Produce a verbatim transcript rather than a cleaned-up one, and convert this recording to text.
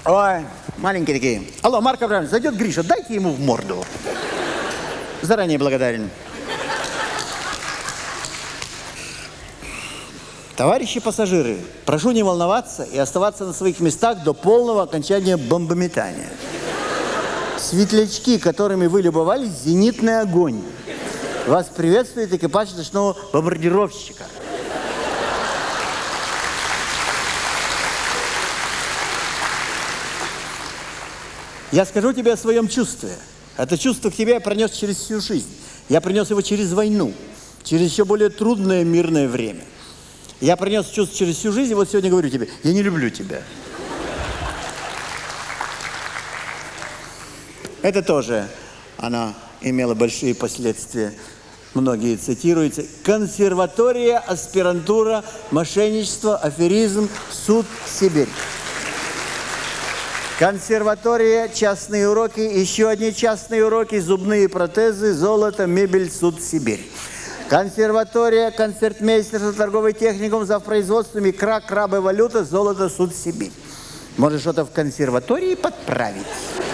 Ой, маленькие такие. Алло, Марк Абрамович, зайдет Гриша, дайте ему в морду. Заранее благодарен. Товарищи пассажиры, прошу не волноваться и оставаться на своих местах до полного окончания бомбометания. Светлячки, которыми вы любовались, зенитный огонь. Вас приветствует экипаж ночного бомбардировщика. Я скажу тебе о своем чувстве. Это чувство к тебе я пронес через всю жизнь. Я принес его через войну, через еще более трудное мирное время. Я принес чувство через всю жизнь, и вот сегодня говорю тебе, я не люблю тебя. Это тоже, она имела большие последствия. Многие цитируются. Консерватория, аспирантура, мошенничество, аферизм, суд, Сибирь. Консерватория, частные уроки, еще одни частные уроки, зубные протезы, золото, мебель, суд, Сибирь. Консерватория, концертмейстерство, торговый техникум, завпроизводством, икра, крабы, валюта, золото, суд, Сибирь. Может, что-то в консерватории подправить?